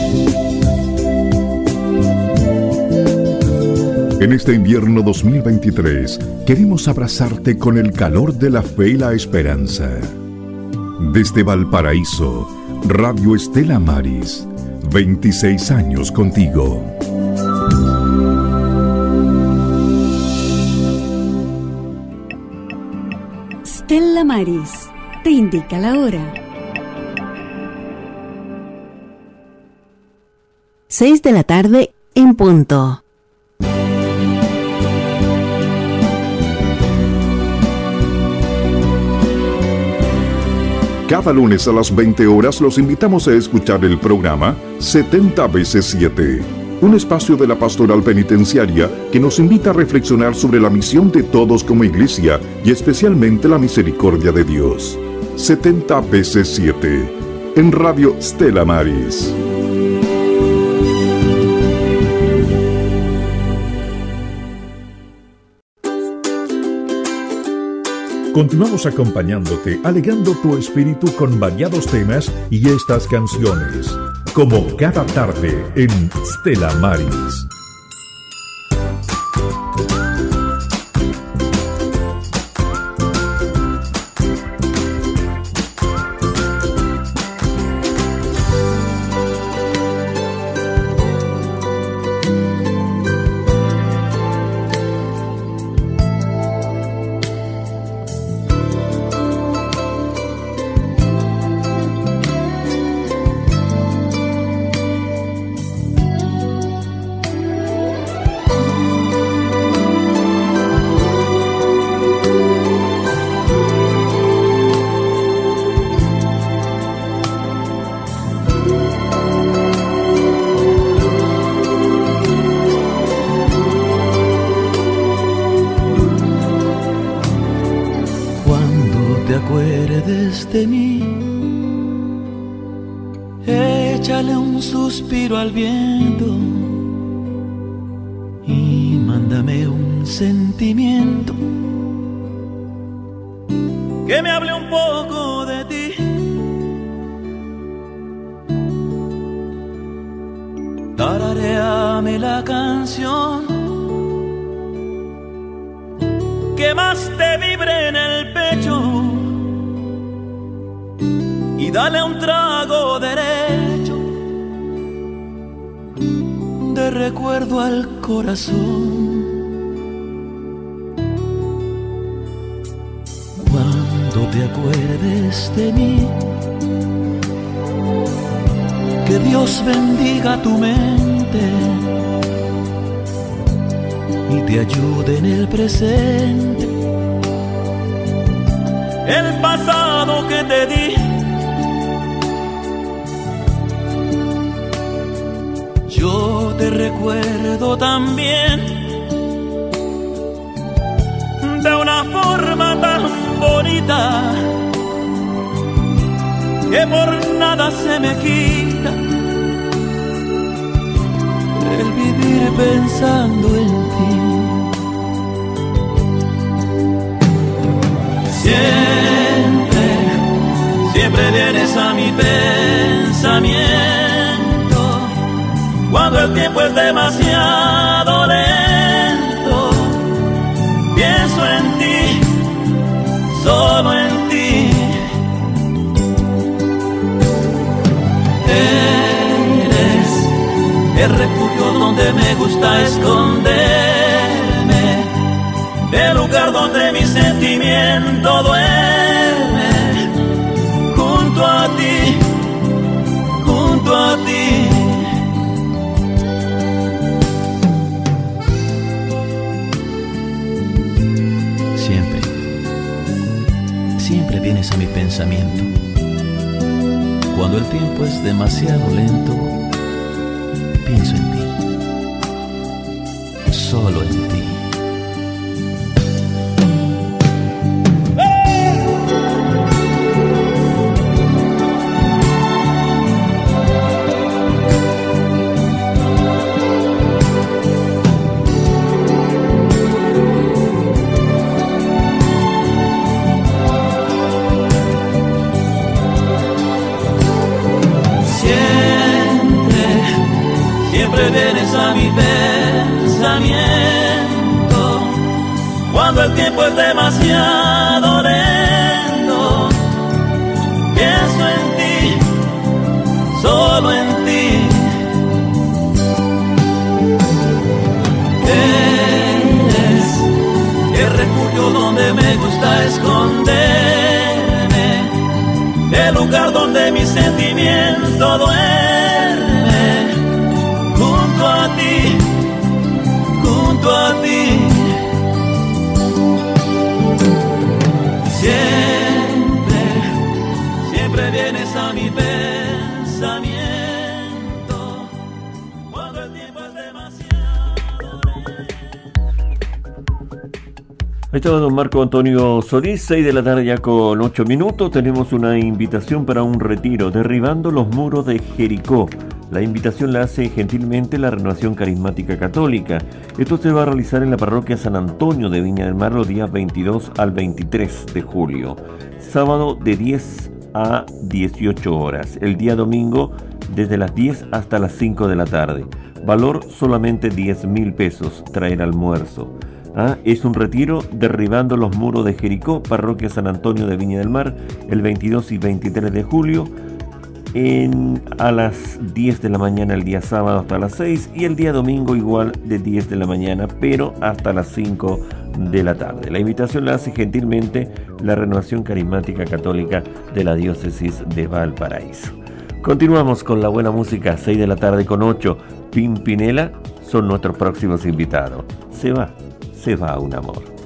En este invierno 2023, queremos abrazarte con el calor de la fe y la esperanza. Desde Valparaíso, Radio Estela Maris, 26 años contigo. Stella Maris te indica la hora. 6 de la tarde en punto. Cada lunes a las 20 horas los invitamos a escuchar el programa 70 veces 7, un espacio de la pastoral penitenciaria que nos invita a reflexionar sobre la misión de todos como iglesia y especialmente la misericordia de Dios. 70 veces 7, en Radio Stella Maris. Continuamos acompañándote, alegando tu espíritu con variados temas y estas canciones, como cada tarde en Stella Maris. De mí, échale un suspiro al viento y mándame un sentimiento que me hable un poco de ti. Tararéame la canción que más te vibre en el pecho y dale un trago derecho de recuerdo al corazón. Cuando te acuerdes de mí, que Dios bendiga tu mente y te ayude en el presente. El pasado que te di, yo te recuerdo también de una forma tan bonita que por nada se me quita el vivir pensando en ti. Siempre vienes a mi pensamiento cuando el tiempo es demasiado lento. Pienso en ti, solo en ti. Eres el refugio donde me gusta esconderme, el lugar donde mi sentimiento duerme. Junto a ti, junto a ti. Siempre vienes a mi pensamiento cuando el tiempo es demasiado lento. Pienso en ti, solo en ti. siempre vienes a mi pensamiento. Cuando el tiempo es demasiado lento, pienso en ti, solo en ti. Eres el refugio donde me gusta esconderme, el lugar donde mi sentimiento duerme, junto a ti, junto a ti. Siempre, siempre vienes a mi pensamiento, cuando el tiempo es demasiado. Ahí estaba don Marco Antonio Solís, 6 de la tarde ya con 8 minutos. Tenemos una invitación para un retiro, derribando los muros de Jericó. La invitación la hace gentilmente la Renovación Carismática Católica. Esto se va a realizar en la parroquia San Antonio de Viña del Mar los días 22 al 23 de julio. Sábado de 10 a 18 horas. El día domingo desde las 10 hasta las 5 de la tarde. Valor solamente 10.000 pesos. Traer almuerzo. Es un retiro derribando los muros de Jericó, parroquia San Antonio de Viña del Mar, el 22 y 23 de julio. A las 10 de la mañana el día sábado hasta las 6 y el día domingo igual de 10 de la mañana pero hasta las 5 de la tarde. La invitación la hace gentilmente la Renovación Carismática Católica de la Diócesis de Valparaíso. Continuamos con la buena música, 6 de la tarde con 8. Pimpinela son nuestros próximos invitados. Se va un amor.